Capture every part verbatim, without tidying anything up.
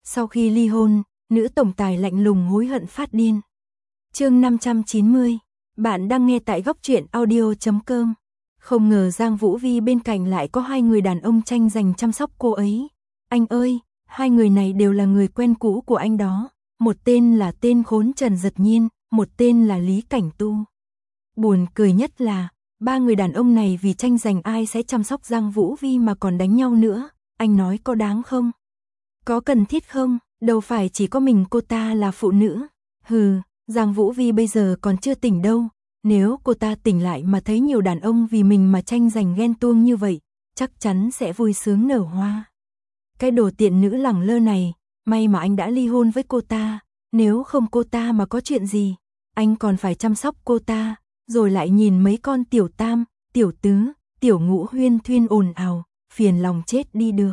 Sau khi ly hôn, nữ tổng tài lạnh lùng hối hận phát điên. Chương năm trăm chín mươi. Bạn đang nghe tại góc truyện audio chấm com. Không ngờ Giang Vũ Vi bên cạnh lại có hai người đàn ông tranh giành chăm sóc cô ấy. Anh ơi, hai người này đều là người quen cũ của anh đó. Một tên là tên khốn Trần Giật Nhiên, một tên là Lý Cảnh Tu. Buồn cười nhất là, ba người đàn ông này vì tranh giành ai sẽ chăm sóc Giang Vũ Vi mà còn đánh nhau nữa. Anh nói có đáng không? Có cần thiết không? Đâu phải chỉ có mình cô ta là phụ nữ. Hừ, Giang Vũ Vi bây giờ còn chưa tỉnh đâu. Nếu cô ta tỉnh lại mà thấy nhiều đàn ông vì mình mà tranh giành ghen tuông như vậy, chắc chắn sẽ vui sướng nở hoa. Cái đồ tiện nữ lẳng lơ này, may mà anh đã ly hôn với cô ta. Nếu không cô ta mà có chuyện gì, anh còn phải chăm sóc cô ta, rồi lại nhìn mấy con tiểu tam, tiểu tứ, tiểu ngũ huyên thuyên ồn ào, phiền lòng chết đi được.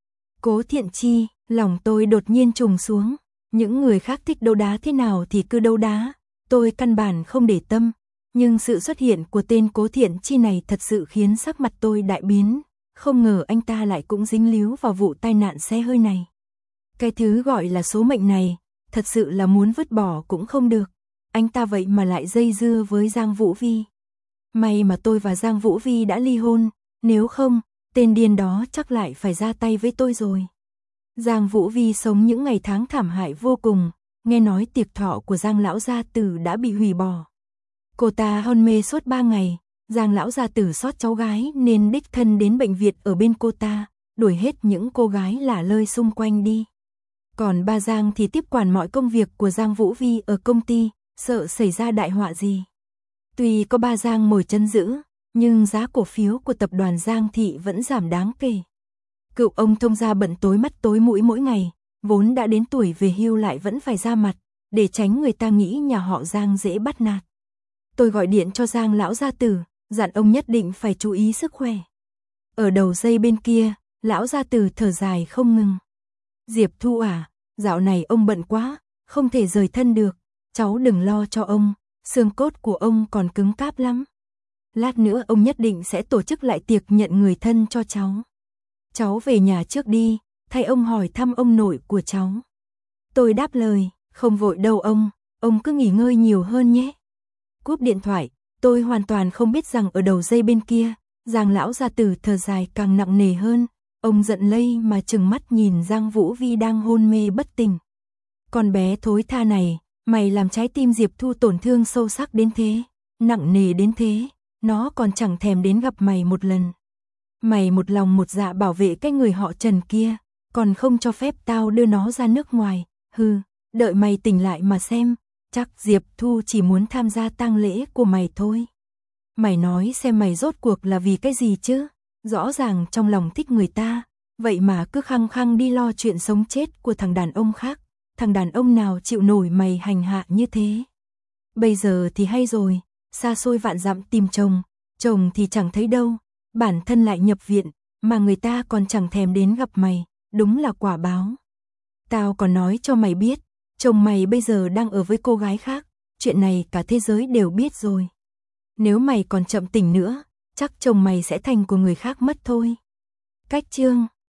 Cố Thiện Chi, lòng tôi đột nhiên trùng xuống. Những người khác thích đấu đá thế nào thì cứ đấu đá, tôi căn bản không để tâm. Nhưng sự xuất hiện của tên Cố Thiện Chi này thật sự khiến sắc mặt tôi đại biến. Không ngờ anh ta lại cũng dính líu vào vụ tai nạn xe hơi này. Cái thứ gọi là số mệnh này, thật sự là muốn vứt bỏ cũng không được. Anh ta vậy mà lại dây dưa với Giang Vũ Vi. May mà tôi và Giang Vũ Vi đã ly hôn, nếu không, tên điên đó chắc lại phải ra tay với tôi rồi. Giang Vũ Vi sống những ngày tháng thảm hại vô cùng, nghe nói tiệc thọ của Giang lão gia tử đã bị hủy bỏ. Cô ta hôn mê suốt ba ngày, Giang lão gia tử xót cháu gái nên đích thân đến bệnh viện ở bên cô ta, đuổi hết những cô gái lả lơi xung quanh đi. Còn ba Giang thì tiếp quản mọi công việc của Giang Vũ Vi ở công ty, sợ xảy ra đại họa gì. Tuy có ba Giang mồi chân giữ, nhưng giá cổ phiếu của tập đoàn Giang Thị vẫn giảm đáng kể. Cựu ông thông gia bận tối mắt tối mũi mỗi ngày, vốn đã đến tuổi về hưu lại vẫn phải ra mặt, để tránh người ta nghĩ nhà họ Giang dễ bắt nạt. Tôi gọi điện cho Giang lão gia tử, dặn ông nhất định phải chú ý sức khỏe. Ở đầu dây bên kia, lão gia tử thở dài không ngừng. Diệp Thu à, dạo này ông bận quá, không thể rời thân được, cháu đừng lo cho ông, xương cốt của ông còn cứng cáp lắm. Lát nữa ông nhất định sẽ tổ chức lại tiệc nhận người thân cho cháu. Cháu về nhà trước đi, thay ông hỏi thăm ông nội của cháu. Tôi đáp lời, không vội đâu ông, ông cứ nghỉ ngơi nhiều hơn nhé. Cúp điện thoại, tôi hoàn toàn không biết rằng ở đầu dây bên kia, Giang lão gia tử thở dài càng nặng nề hơn. Ông giận lây mà trừng mắt nhìn Giang Vũ Vi đang hôn mê bất tỉnh. Con bé thối tha này, mày làm trái tim Diệp Thu tổn thương sâu sắc đến thế, nặng nề đến thế, nó còn chẳng thèm đến gặp mày một lần. Mày một lòng một dạ bảo vệ cái người họ Trần kia, còn không cho phép tao đưa nó ra nước ngoài. Hừ, đợi mày tỉnh lại mà xem, chắc Diệp Thu chỉ muốn tham gia tang lễ của mày thôi. Mày nói xem mày rốt cuộc là vì cái gì chứ? Rõ ràng trong lòng thích người ta, vậy mà cứ khăng khăng đi lo chuyện sống chết của thằng đàn ông khác. Thằng đàn ông nào chịu nổi mày hành hạ như thế? Bây giờ thì hay rồi, xa xôi vạn dặm tìm chồng, chồng thì chẳng thấy đâu, bản thân lại nhập viện, mà người ta còn chẳng thèm đến gặp mày, đúng là quả báo. Tao còn nói cho mày biết, chồng mày bây giờ đang ở với cô gái khác, chuyện này cả thế giới đều biết rồi. Nếu mày còn chậm tỉnh nữa, chắc chồng mày sẽ thành của người khác mất thôi. Cách chương